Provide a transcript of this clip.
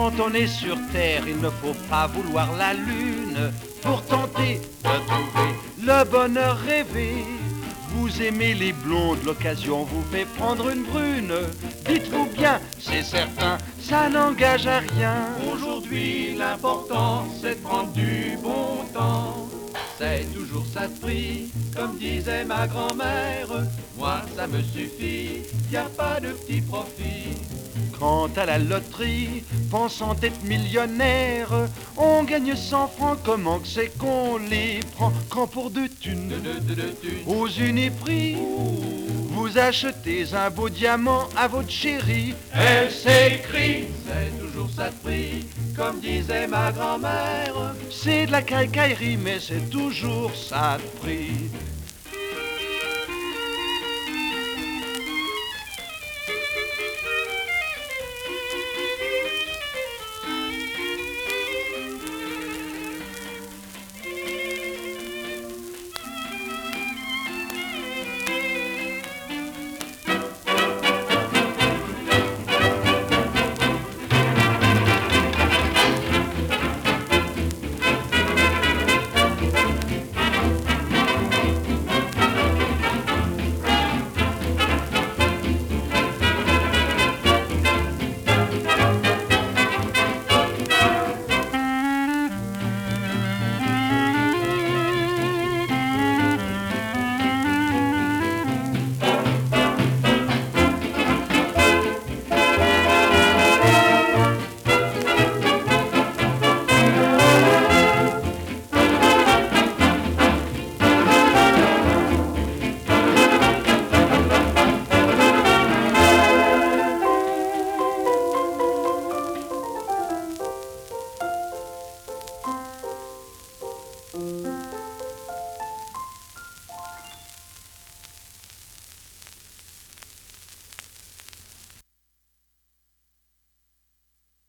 Quand on est sur Terre, il ne faut pas vouloir la Lune pour tenter de trouver le bonheur rêvé. Vous aimez les blondes, l'occasion vous fait prendre une brune. Dites-vous bien, c'est certain, ça n'engage à rien. Aujourd'hui, l'important, c'est de prendre du bon temps. C'est toujours ça de prix, comme disait ma grand-mère. Moi, ça me suffit, y a pas de petit profit. Quant à la loterie, pensant être millionnaire, on gagne 100 francs, comment que c'est qu'on les prend? Quand pour deux thunes, aux Uniprix, vous achetez un beau diamant à votre chérie, Elle s'écrie, c'est toujours ça de prix, comme disait ma grand-mère. c'est de la cacaillerie, mais c'est toujours ça de prix.